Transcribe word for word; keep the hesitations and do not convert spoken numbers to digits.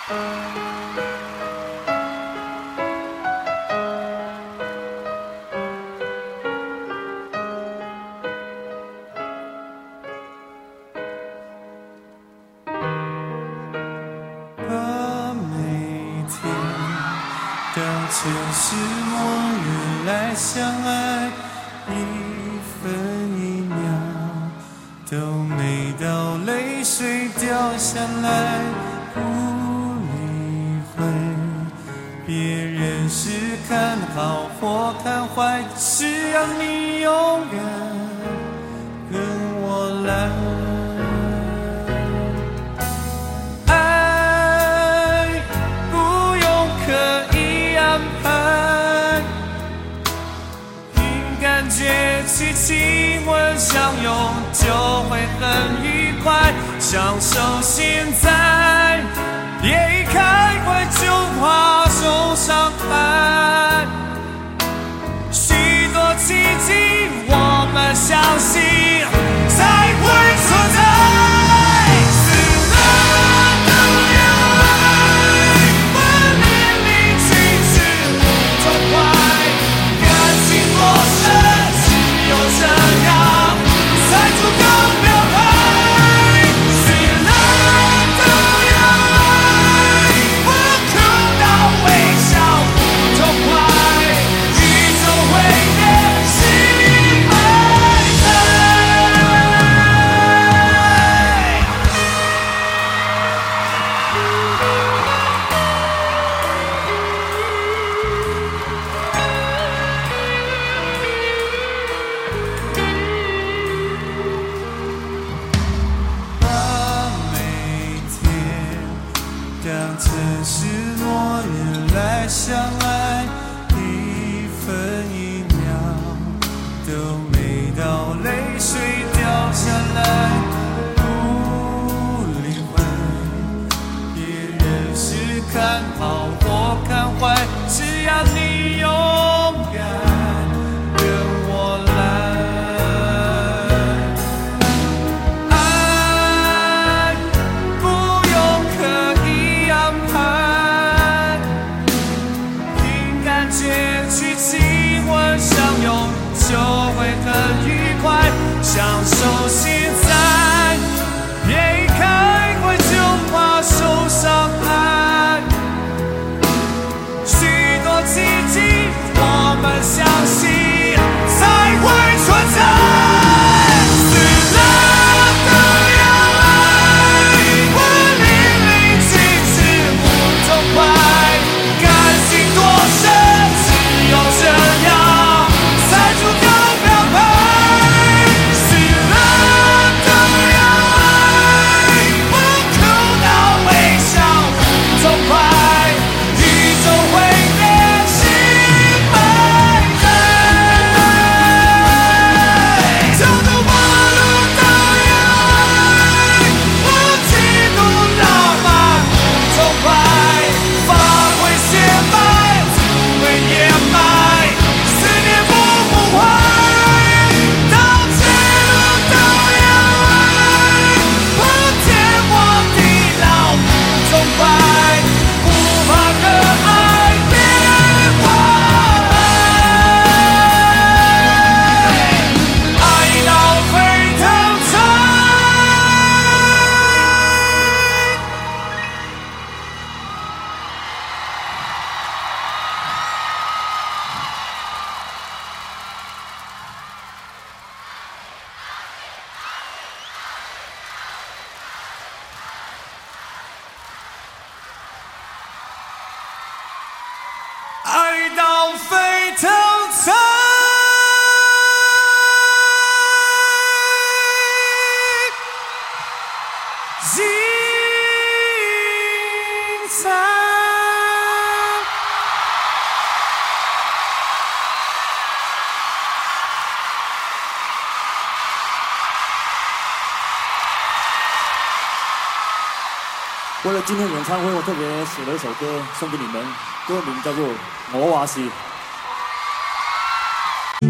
当城市末日来相爱，一分一秒都没到，泪水掉下来，不理会别人是看好或看坏，只要你勇敢跟我来。去亲吻相拥就会很愉快，享受现在，别一开会就怕受伤害。许多奇迹我们相信才会存在。当城市末日来相爱，一分一秒都没到，泪水掉下来，不理会别人是看好或看坏，只要你勇敢跟我来。去亲吻相拥就会很愉快，享受现在，别一开会就怕受伤害。许多奇迹我们相信才会存在。爱到沸腾才精彩。 为了今天演唱会，我特别写了一首歌送给你们，歌名叫做《我话是》。